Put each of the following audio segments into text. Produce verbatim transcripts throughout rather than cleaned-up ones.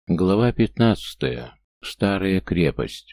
Глава пятнадцатая. Старая крепость.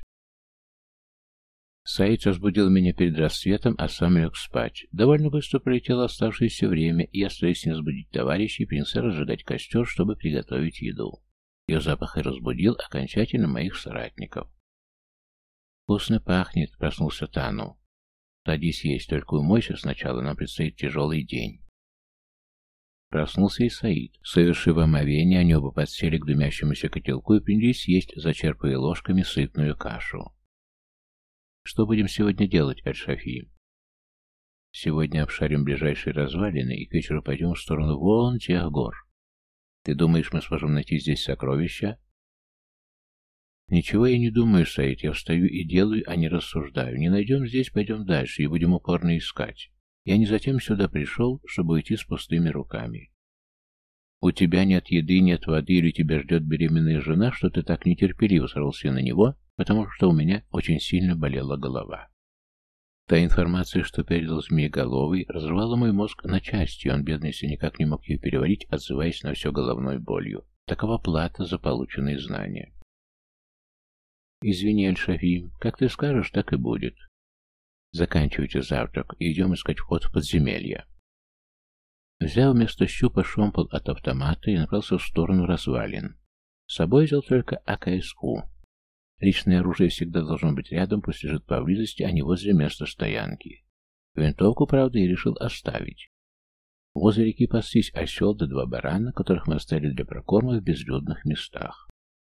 Саид разбудил меня перед рассветом, а сам лег спать. Довольно быстро пролетело оставшееся время, и я, стараясь не разбудить товарищей, принялся разжигать костер, чтобы приготовить еду. Ее запах и разбудил окончательно моих соратников. «Вкусно пахнет», — проснулся Тану. «Садись есть, только умойся сначала, нам предстоит тяжелый день». Проснулся и Саид. Совершив омовение, они оба подсели к дымящемуся котелку и принялись есть, зачерпывая ложками сытную кашу. «Что будем сегодня делать, Аль-Шафи?» «Сегодня обшарим ближайшие развалины и к вечеру пойдем в сторону вон тех гор. Ты думаешь, мы сможем найти здесь сокровища?» «Ничего я не думаю, Саид. Я встаю и делаю, а не рассуждаю. Не найдем здесь, пойдем дальше и будем упорно искать. Я не затем сюда пришел, чтобы уйти с пустыми руками. У тебя нет еды, нет воды, или тебя ждет беременная жена, что ты так нетерпеливо сорвался на него, потому что у меня очень сильно болела голова». Та информация, что передал Змееголовый, разрывала мой мозг на части, и он, бедный, все никак не мог ее переварить, отзываясь на все головной болью. Такова плата за полученные знания. «Извини, Аль-Шафи, как ты скажешь, так и будет. Заканчивайте завтрак и идем искать вход в подземелье». Взяв вместо щупа шомпол от автомата и направился в сторону развалин. С собой взял только а ка эс у. Личное оружие всегда должно быть рядом, пусть лежит поблизости, а не возле места стоянки. Винтовку, правда, я решил оставить. Возле реки паслись осел да два барана, которых мы оставили для прокорма в безлюдных местах.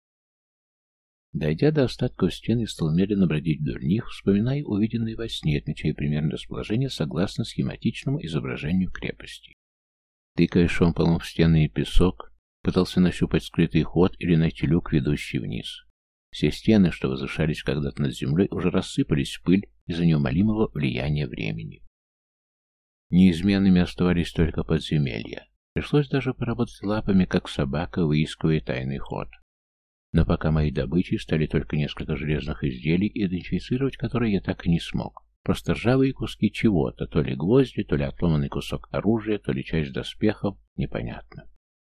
Дойдя до остатков стены, стал медленно бродить вдоль них, вспоминая увиденные во сне, отмечая примерное расположение согласно схематичному изображению крепости. Тыкая шомполом в стены и песок, пытался нащупать скрытый ход или найти люк, ведущий вниз. Все стены, что возвышались когда-то над землей, уже рассыпались в пыль из-за неумолимого влияния времени. Неизменными оставались только подземелья. Пришлось даже поработать лапами, как собака, выискивая тайный ход. Но пока моей добычей стали только несколько железных изделий, идентифицировать которые я так и не смог. Просто ржавые куски чего-то, то ли гвозди, то ли отломанный кусок оружия, то ли часть доспехов, непонятно.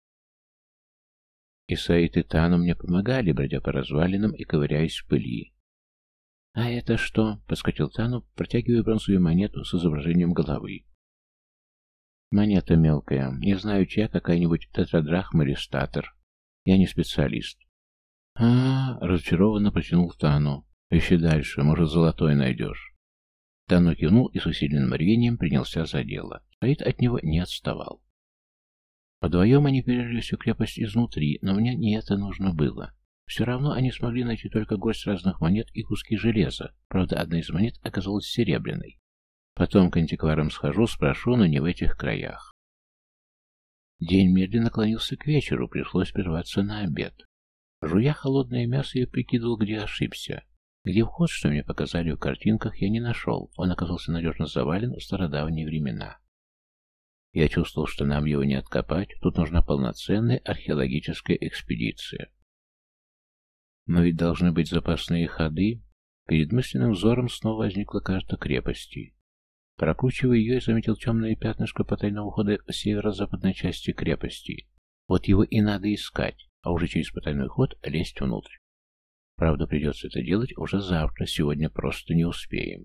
И Саид и Тану мне помогали, бродя по развалинам и ковыряясь в пыли. «А это что?» — подскочил Тану, протягивая бронзовую монету с изображением головы. «Монета мелкая. Не знаю, чья, какая-нибудь тетрадрахма или статер. Я не специалист». А-а-а, разочарованно протянул Тану. «Ищи дальше, может, золотой найдешь». Тану кивнул и с усиленным рвением принялся за дело. Саид от него не отставал. Вдвоем они перерыли всю крепость изнутри, но мне не это нужно было. Все равно они смогли найти только горсть разных монет и куски железа. Правда, одна из монет оказалась серебряной. Потом к антикварам схожу, спрошу, но не в этих краях. День медленно клонился к вечеру, пришлось прерваться на обед. Жуя холодное мясо, я прикидывал, где ошибся. Где вход, что мне показали в картинках, я не нашел. Он оказался надежно завален в стародавние времена. Я чувствовал, что нам его не откопать, тут нужна полноценная археологическая экспедиция. Но ведь должны быть запасные ходы. Перед мысленным взором снова возникла карта крепости. Прокручивая ее, я заметил темное пятнышко потайного хода в северо-западной части крепости. Вот его и надо искать, а уже через потайной ход лезть внутрь. Правда, придется это делать уже завтра, сегодня просто не успеем.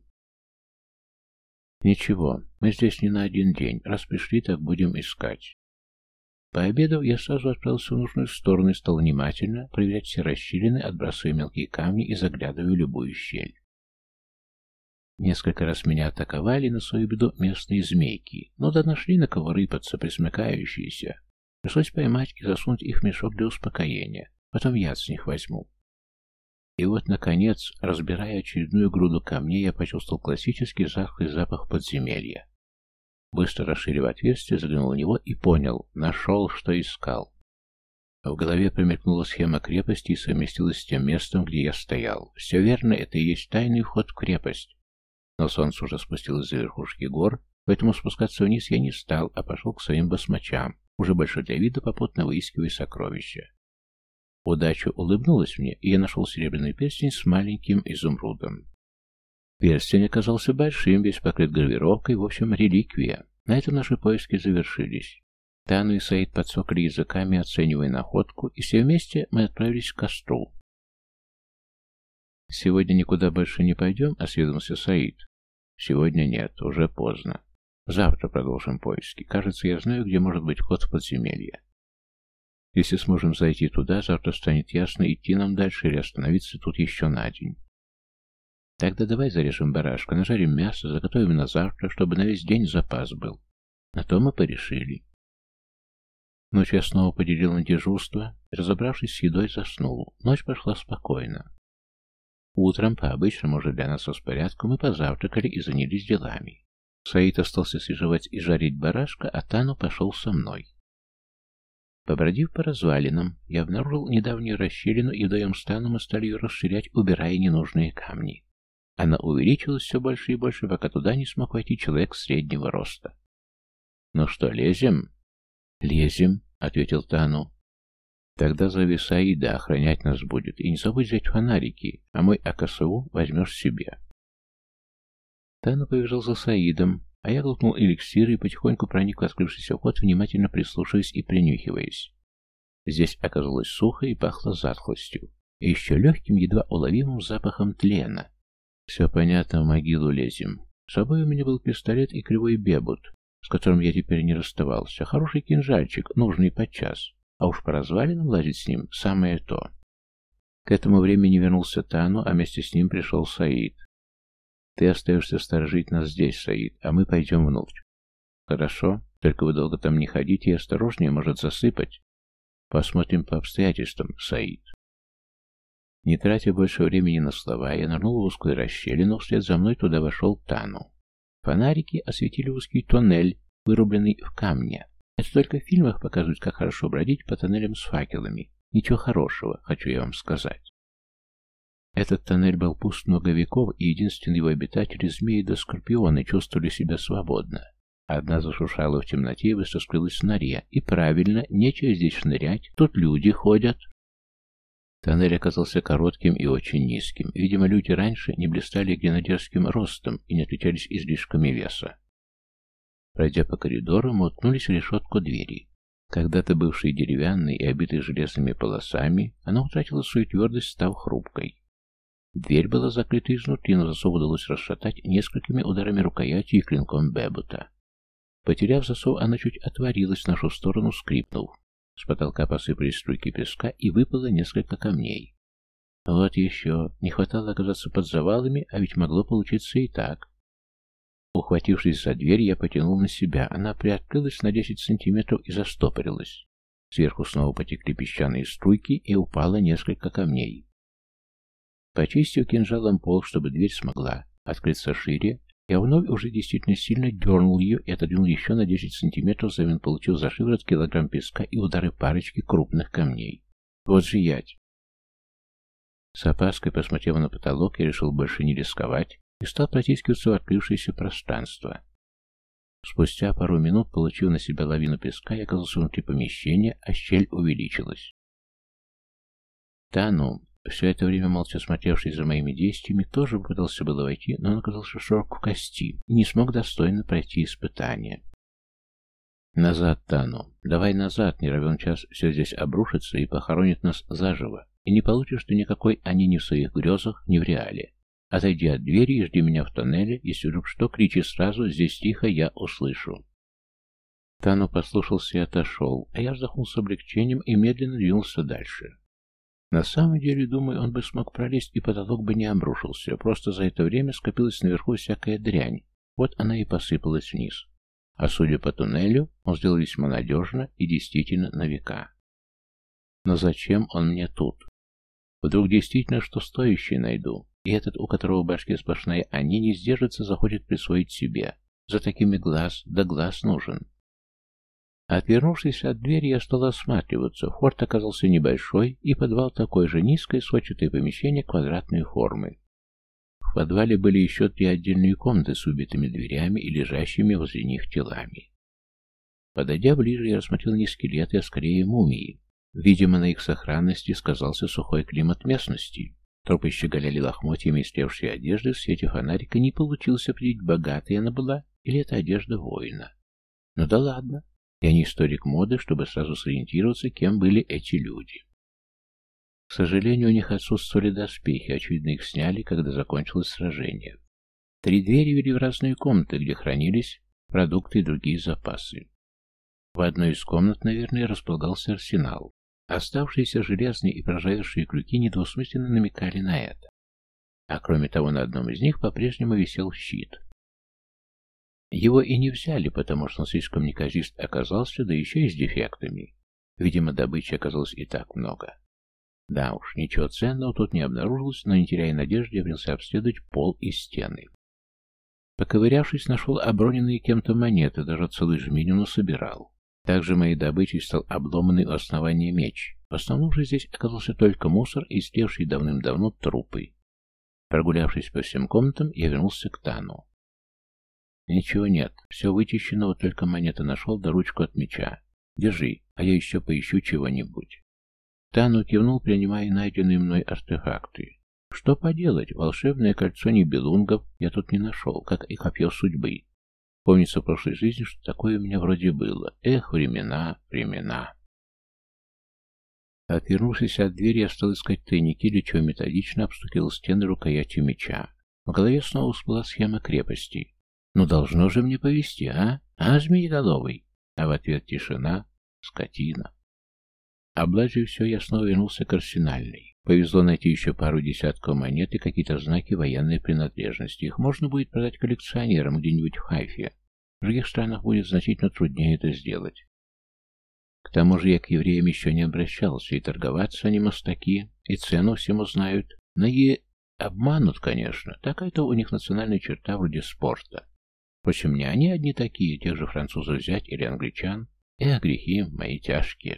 Ничего, мы здесь не на один день, раз пришли, так будем искать. Пообедав, я сразу отправился в нужную сторону и стал внимательно проверять все расщелины, отбрасывая мелкие камни и заглядывая в любую щель. Несколько раз меня атаковали на свою беду местные змейки, но да нашли на кого рыпаться, присмыкающиеся. Пришлось поймать и засунуть их в мешок для успокоения, потом яд с них возьму. И вот, наконец, разбирая очередную груду камней, я почувствовал классический затхлый запах подземелья. Быстро расширив отверстие, заглянул в него и понял, нашел, что искал. В голове промелькнула схема крепости и совместилась с тем местом, где я стоял. Все верно, это и есть тайный вход в крепость. Но солнце уже спустилось за верхушки гор, поэтому спускаться вниз я не стал, а пошел к своим басмачам, уже больше для вида попутно выискивая сокровища. Удача улыбнулась мне, и я нашел серебряный перстень с маленьким изумрудом. Перстень оказался большим, весь покрыт гравировкой, в общем, реликвия. На этом наши поиски завершились. Тану и Саид подсокали языками, оценивая находку, и все вместе мы отправились к костру. «Сегодня никуда больше не пойдем?» — осведомился Саид. «Сегодня нет, уже поздно. Завтра продолжим поиски. Кажется, я знаю, где может быть вход в подземелье. Если сможем зайти туда, завтра станет ясно, идти нам дальше или остановиться тут еще на день. Тогда давай зарежем барашка, нажарим мясо, заготовим на завтра, чтобы на весь день запас был. На то мы порешили». Ночью я снова поделил на дежурство, и, разобравшись с едой, заснул. Ночь прошла спокойно. Утром, по обычному уже для нас распорядку, мы позавтракали и занялись делами. Саид остался свежевать и жарить барашка, а Тану пошел со мной. Побродив по развалинам, я обнаружил недавнюю расщелину, и вдвоем с Тану мы стали ее расширять, убирая ненужные камни. Она увеличилась все больше и больше, пока туда не смог войти человек среднего роста. «Ну что, лезем?» «Лезем», — ответил Тану. «Тогда зови Саида, охранять нас будет, и не забудь взять фонарики, а мой АКСУ возьмешь себе». Тану побежал за Саидом, а я глотнул эликсир и потихоньку проник в открывшийся вход, внимательно прислушиваясь и принюхиваясь. Здесь оказалось сухо и пахло затхлостью, и еще легким, едва уловимым запахом тлена. «Все понятно, в могилу лезем. С собой у меня был пистолет и кривой бебут, с которым я теперь не расставался. Хороший кинжальчик, нужный подчас. А уж по развалинам лазить с ним — самое то». К этому времени вернулся Тану, а вместе с ним пришел Саид. «Ты остаешься сторожить нас здесь, Саид, а мы пойдем внутрь». «Хорошо, только вы долго там не ходите и осторожнее, может засыпать». «Посмотрим по обстоятельствам, Саид». Не тратя больше времени на слова, я нырнул в узкую расщелину, вслед за мной туда вошел Тану. Фонарики осветили узкий тоннель, вырубленный в камне. Это только в фильмах показывают, как хорошо бродить по тоннелям с факелами. Ничего хорошего, хочу я вам сказать. Этот тоннель был пуст много веков, и единственные его обитатели, змеи да скорпионы, чувствовали себя свободно. Одна зашуршала в темноте и быстро скрылась в норе. И правильно, нечего здесь шнырять, тут люди ходят. Тоннель оказался коротким и очень низким. Видимо, люди раньше не блистали гренадерским ростом и не отличались излишками веса. Пройдя по коридору, мы уткнулись в решетку двери. Когда-то бывшей деревянной и обитой железными полосами, она утратила свою твердость, став хрупкой. Дверь была закрыта изнутри, но засов удалось расшатать несколькими ударами рукояти и клинком бебута. Потеряв засов, она чуть отворилась в нашу сторону, скрипнув. С потолка посыпались струйки песка, и выпало несколько камней. Вот еще. Не хватало оказаться под завалами, а ведь могло получиться и так. Ухватившись за дверь, я потянул на себя. Она приоткрылась на десять сантиметров и застопорилась. Сверху снова потекли песчаные струйки, и упало несколько камней. Почистив кинжалом пол, чтобы дверь смогла открыться шире, я вновь уже действительно сильно дернул ее и отодвинул еще на десять сантиметров, взамен получил за шиворот килограмм песка и удары парочки крупных камней. Вот же ять! С опаской, посмотрев на потолок, я решил больше не рисковать и стал протискиваться в открывшееся пространство. Спустя пару минут, получив на себя лавину песка, я оказался внутри помещения, а щель увеличилась. Тану, все это время молча смотревший за моими действиями, тоже пытался было войти, но он оказался широк в кости и не смог достойно пройти испытание. «Назад, Тану! Давай назад, не равен час все здесь обрушится и похоронит нас заживо, и не получишь ты никакой они ни в своих грезах, ни в реале. Отойди от двери и жди меня в тоннеле, если вдруг что, кричи сразу, здесь тихо, я услышу». Тану послушался и отошел, а я вздохнул с облегчением и медленно двинулся дальше. На самом деле, думаю, он бы смог пролезть, и потолок бы не обрушился, просто за это время скопилась наверху всякая дрянь, вот она и посыпалась вниз. А судя по туннелю, он сделал весьма надежно и действительно на века. Но зачем он мне тут? Вдруг действительно что стоящее найду, и этот, у которого в башке сплошная «они», не сдержится, захочет присвоить себе. За такими глаз, да глаз нужен. Отвернувшись от двери, я стал осматриваться. Вход оказался небольшой, и подвал такой же, низкое сводчатое помещение квадратной формы. В подвале были еще три отдельные комнаты с убитыми дверями и лежащими возле них телами. Подойдя ближе, я рассмотрел не скелеты, а скорее мумии. Видимо, на их сохранности сказался сухой климат местности. Трупы щеголяли лохмотьями истлевшей одежды, в свете фонарика не получилось определить, богатая она была или это одежда воина. Ну да ладно. Я не историк моды, чтобы сразу сориентироваться, кем были эти люди. К сожалению, у них отсутствовали доспехи, очевидно, их сняли, когда закончилось сражение. Три двери вели в разные комнаты, где хранились продукты и другие запасы. В одной из комнат, наверное, располагался арсенал. Оставшиеся железные и проржавевшие крюки недвусмысленно намекали на это. А кроме того, на одном из них по-прежнему висел щит. Его и не взяли, потому что он слишком неказист оказался, да еще и с дефектами. Видимо, добычи оказалось и так много. Да уж, ничего ценного тут не обнаружилось, но, не теряя надежды, я принялся обследовать пол и стены. Поковырявшись, нашел оброненные кем-то монеты, даже целую жменю собирал. Также моей добычей стал обломанный у основания меч. В основном же здесь оказался только мусор и истлевшие давным-давно трупы. Прогулявшись по всем комнатам, я вернулся к Тану. Ничего нет, все вычищено, вот только монеты нашел, да ручку от меча. Держи, а я еще поищу чего-нибудь. Тану кивнул, принимая найденные мной артефакты. Что поделать, волшебное кольцо нибелунгов я тут не нашел, как и копье судьбы. Помнится в прошлой жизни, что такое у меня вроде было. Эх, времена, времена. Отвернувшись от двери, я стал искать тайники, для чего методично обстукивал стены рукоятью меча. В голове снова всплыла схема крепости. Ну должно же мне повезти, а? А, змееголовый? А в ответ тишина, скотина. Облазив все, я снова вернулся к арсенальной. Повезло найти еще пару десятков монет и какие-то знаки военной принадлежности. Их можно будет продать коллекционерам где-нибудь в Хайфе. В других странах будет значительно труднее это сделать. К тому же я к евреям еще не обращался, и торговаться они мастаки, и цену всему знают. Но и обманут, конечно. Такая-то у них национальная черта вроде спорта. Впрочем, не они одни такие, тех же французов взять или англичан. Эх, грехи мои тяжкие.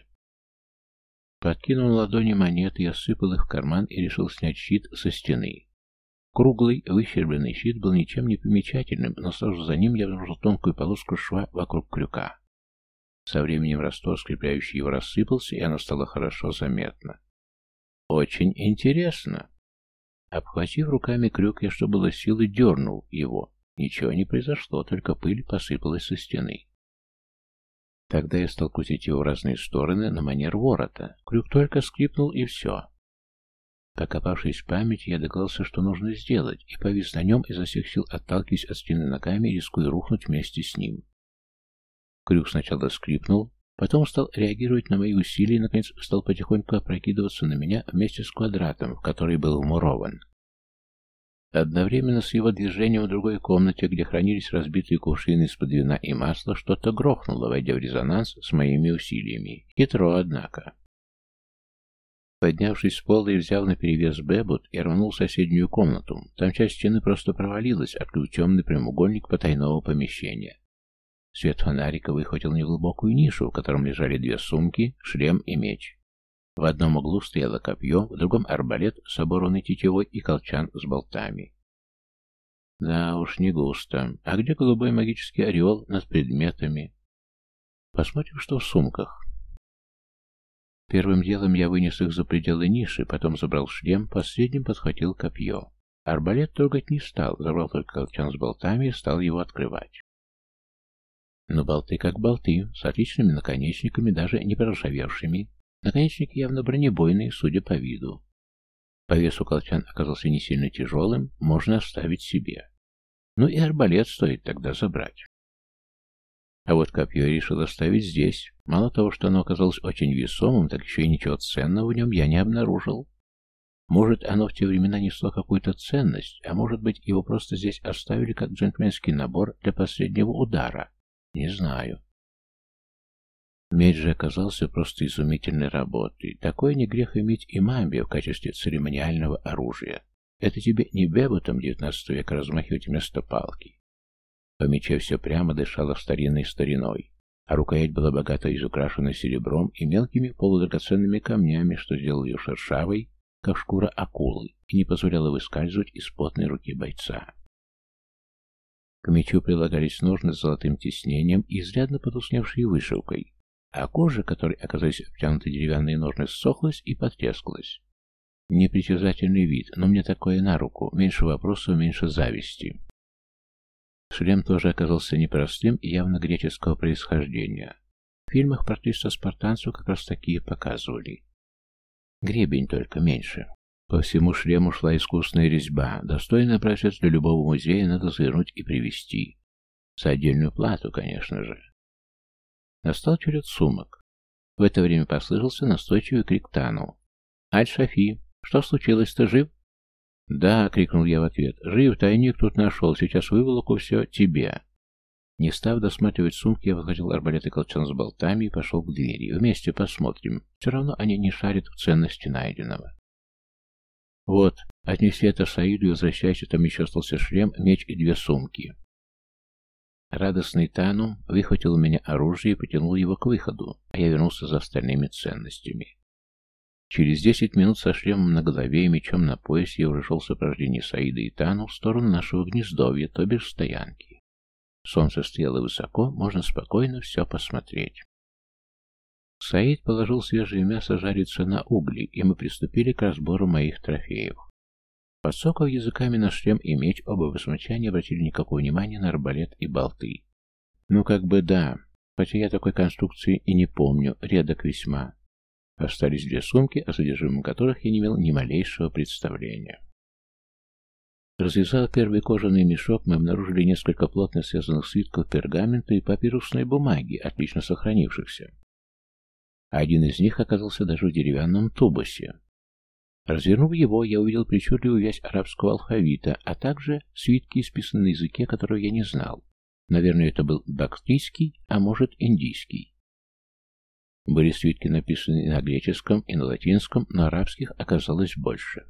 Подкинув на ладони монеты, я сыпал их в карман и решил снять щит со стены. Круглый, выщербленный щит был ничем не примечательным, но сразу за ним я обнаружил тонкую полоску шва вокруг крюка. Со временем раствор, скрепляющий его, рассыпался, и оно стало хорошо заметно. Очень интересно. Обхватив руками крюк, я, что было силы, дернул его. Ничего не произошло, только пыль посыпалась со стены. Тогда я стал крутить его в разные стороны на манер ворота. Крюк только скрипнул, и все. Покопавшись в памяти, я догадался, что нужно сделать, и повис на нем, изо всех сил отталкиваясь от стены ногами, рискуя рухнуть вместе с ним. Крюк сначала скрипнул, потом стал реагировать на мои усилия и, наконец, стал потихоньку опрокидываться на меня вместе с квадратом, в который был вмурован. Одновременно с его движением в другой комнате, где хранились разбитые кувшины из-под вина и масла, что-то грохнуло, войдя в резонанс с моими усилиями. Хитро, однако. Поднявшись с пола и взяв наперевес Бэббут, я рванул в соседнюю комнату. Там часть стены просто провалилась, открыв темный прямоугольник потайного помещения. Свет фонарика выхватил неглубокую нишу, в котором лежали две сумки, шлем и меч. В одном углу стояло копье, в другом арбалет с оборванной тетивой и колчан с болтами. Да уж, не густо. А где голубой магический ореол над предметами? Посмотрим, что в сумках. Первым делом я вынес их за пределы ниши, потом забрал шлем, последним подхватил копье. Арбалет трогать не стал, забрал только колчан с болтами и стал его открывать. Но болты как болты, с отличными наконечниками, даже не проржавевшими. Наконечник явно бронебойный, судя по виду. По весу колчан оказался не сильно тяжелым, можно оставить себе. Ну и арбалет стоит тогда забрать. А вот копье я решил оставить здесь. Мало того, что оно оказалось очень весомым, так еще и ничего ценного в нем я не обнаружил. Может, оно в те времена несло какую-то ценность, а может быть, его просто здесь оставили как джентльменский набор для последнего удара. Не знаю. Меч же оказался просто изумительной работой. Такое не грех иметь и мамбе в качестве церемониального оружия. Это тебе не бебутом девятнадцатого века размахивать вместо палки. По мече все прямо дышало старинной стариной, а рукоять была богато изукрашена серебром и мелкими полудрагоценными камнями, что сделало ее шершавой, как шкура акулы, и не позволяло выскальзывать из потной руки бойца. К мечу прилагались ножны с золотым тиснением и изрядно потускневшей вышивкой, а кожа, которой оказались обтянуты деревянные ножны, ссохлась и потрескалась. Непритязательный вид, но мне такое на руку, меньше вопросов, меньше зависти. Шлем тоже оказался непростым и явно греческого происхождения. В фильмах про триста спартанцев как раз такие показывали. Гребень только меньше. По всему шлему шла искусная резьба. Достойный образец для любого музея надо завернуть и привезти. За отдельную плату, конечно же. Настал черед сумок. В это время послышался настойчивый крик Тану. «Аль-Шафи, что случилось, ты жив?» «Да», — крикнул я в ответ. «Жив, тайник тут нашел, сейчас выволоку все тебе». Не став досматривать сумки, я выхватил арбалет и колчан с болтами и пошел к двери. Вместе посмотрим. Все равно они не шарят в ценности найденного. «Вот, отнеси это Саиду и возвращайся, там еще остался шлем, меч и две сумки». Радостный Тану выхватил у меня оружие и потянул его к выходу, а я вернулся за остальными ценностями. Через десять минут со шлемом на голове и мечом на поясе я уже шел в сопровождении Саида и Тану в сторону нашего гнездовья, то бишь стоянки. Солнце стояло высоко, можно спокойно все посмотреть. Саид положил свежее мясо жариться на угли, и мы приступили к разбору моих трофеев. Подсокав языками на шлем и меч, оба басмача не обратили никакого внимания на арбалет и болты. Ну, как бы да, хотя я такой конструкции и не помню, редок весьма. Остались две сумки, о содержимом которых я не имел ни малейшего представления. Развязав первый кожаный мешок, мы обнаружили несколько плотно связанных свитков пергамента и папирусной бумаги, отлично сохранившихся. Один из них оказался даже в деревянном тубусе. Развернув его, я увидел причудливую вязь арабского алфавита, а также свитки, исписанные на языке, которого я не знал. Наверное, это был бактрийский, а может, индийский. Были свитки, написанные и на греческом, и на латинском, но арабских оказалось больше.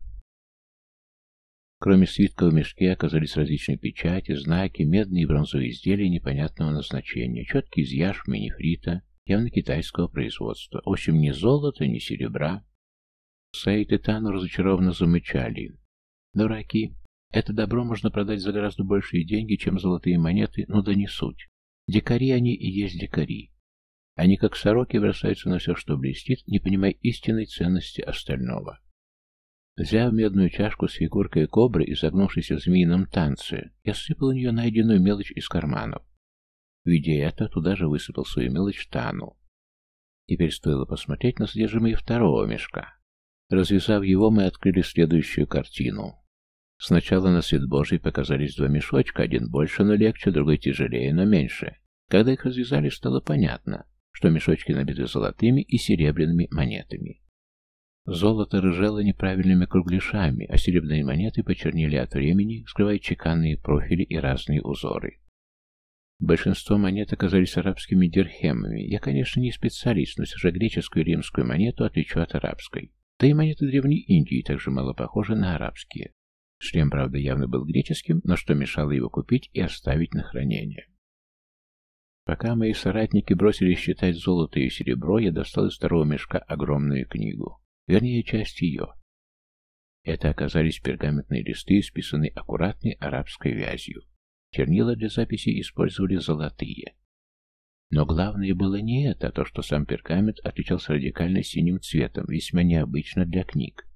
Кроме свитков в мешке оказались различные печати, знаки, медные и бронзовые изделия непонятного назначения, четки из яшмы, нефрита, явно китайского производства. В общем, ни золота, ни серебра. Саид и Тану разочарованно замычали. Дураки. Это добро можно продать за гораздо большие деньги, чем золотые монеты, но да не суть. Дикари они и есть дикари. Они, как сороки, бросаются на все, что блестит, не понимая истинной ценности остального. Взяв медную чашку с фигуркой кобры и загнувшейся в змеином танце, я сыпал в нее найденную мелочь из карманов. Видя это, туда же высыпал свою мелочь Тану. Теперь стоило посмотреть на содержимое второго мешка. Развязав его, мы открыли следующую картину. Сначала на свет Божий показались два мешочка, один больше, но легче, другой тяжелее, но меньше. Когда их развязали, стало понятно, что мешочки набиты золотыми и серебряными монетами. Золото рыжело неправильными кругляшами, а серебряные монеты почернели от времени, скрывая чеканные профили и разные узоры. Большинство монет оказались арабскими дирхемами. Я, конечно, не специалист, но все же греческую и римскую монету отличу от арабской. Да и монеты Древней Индии также мало похожи на арабские. Шлем, правда, явно был греческим, но что мешало его купить и оставить на хранение? Пока мои соратники бросились считать золото и серебро, я достал из второго мешка огромную книгу. Вернее, часть ее. Это оказались пергаментные листы, исписанные аккуратной арабской вязью. Чернила для записи использовали золотые. Но главное было не это, а то, что сам пергамент отличался радикально синим цветом, весьма необычно для книг.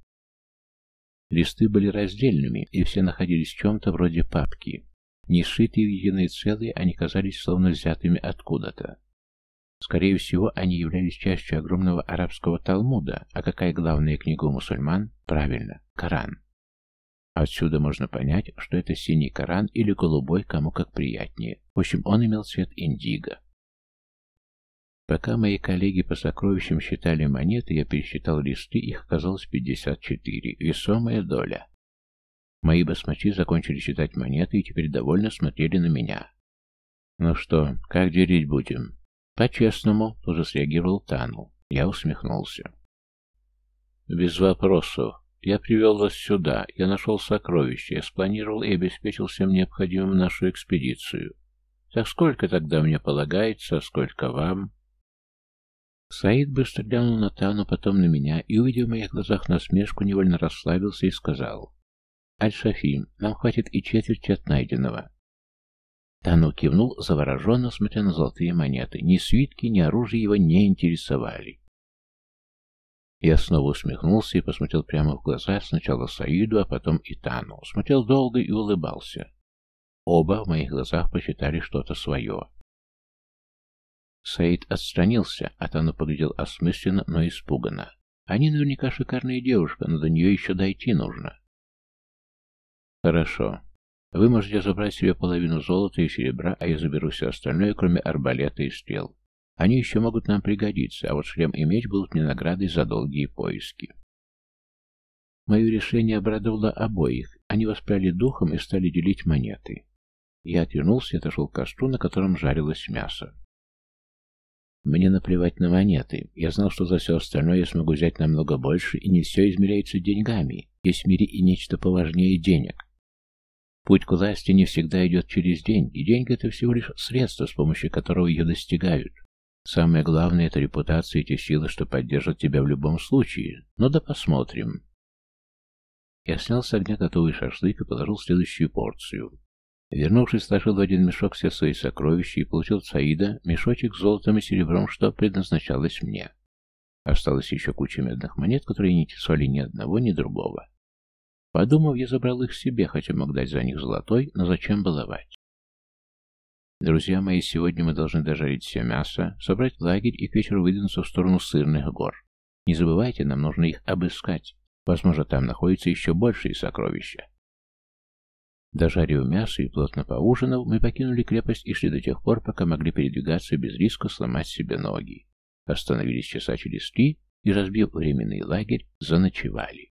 Листы были раздельными, и все находились в чем-то вроде папки. Не сшитые в единое целое, они казались словно взятыми откуда-то. Скорее всего, они являлись частью огромного арабского Талмуда, а какая главная книга у мусульман? Правильно, Коран. Отсюда можно понять, что это синий Коран или голубой, кому как приятнее. В общем, он имел цвет индиго. Пока мои коллеги по сокровищам считали монеты, я пересчитал листы, их оказалось пятьдесят четыре. Весомая доля. Мои басмачи закончили считать монеты и теперь довольно смотрели на меня. «Ну что, как делить будем?» «По-честному», — тоже среагировал Тану. Я усмехнулся. «Без вопросов. Я привел вас сюда. Я нашел сокровища. Я спланировал и обеспечил всем необходимым нашу экспедицию. Так сколько тогда мне полагается, а сколько вам?» Саид быстро глянул на Тану, потом на меня, и, увидев в моих глазах насмешку, невольно расслабился и сказал: «Аль-Шафи, нам хватит и четверти от найденного». Тану кивнул, завороженно смотря на золотые монеты. Ни свитки, ни оружие его не интересовали. Я снова усмехнулся и посмотрел прямо в глаза сначала Саиду, а потом и Тану. Смотрел долго и улыбался. Оба в моих глазах посчитали что-то свое. Саид отстранился, а Тану поглядел осмысленно, но испуганно. Они наверняка шикарная девушка, но до нее еще дойти нужно. Хорошо. Вы можете забрать себе половину золота и серебра, а я заберу все остальное, кроме арбалета и стрел. Они еще могут нам пригодиться, а вот шлем и меч будут мне наградой за долгие поиски. Мое решение обрадовало обоих. Они воспряли духом и стали делить монеты. Я отвернулся и отошел к костру, на котором жарилось мясо. Мне наплевать на монеты. Я знал, что за все остальное я смогу взять намного больше, и не все измеряется деньгами. Есть в мире и нечто поважнее денег. Путь к власти не всегда идет через деньги. Деньги — это всего лишь средство, с помощью которого ее достигают. Самое главное — это репутация и те силы, что поддержат тебя в любом случае. Ну да посмотрим. Я снял с огня готовый шашлык и положил следующую порцию. Вернувшись, сложил в один мешок все свои сокровища и получил от Саида мешочек с золотом и серебром, что предназначалось мне. Осталось еще куча медных монет, которые не интересовали ни одного, ни другого. Подумав, я забрал их себе, хотя мог дать за них золотой, но зачем баловать? Друзья мои, сегодня мы должны дожарить все мясо, собрать лагерь и к вечеру выдвинуться в сторону Сырных гор. Не забывайте, нам нужно их обыскать. Возможно, там находятся еще большие сокровища. Дожарив мясо и плотно поужинав, мы покинули крепость и шли до тех пор, пока могли передвигаться без риска сломать себе ноги. Остановились часа через три и, разбив временный лагерь, заночевали.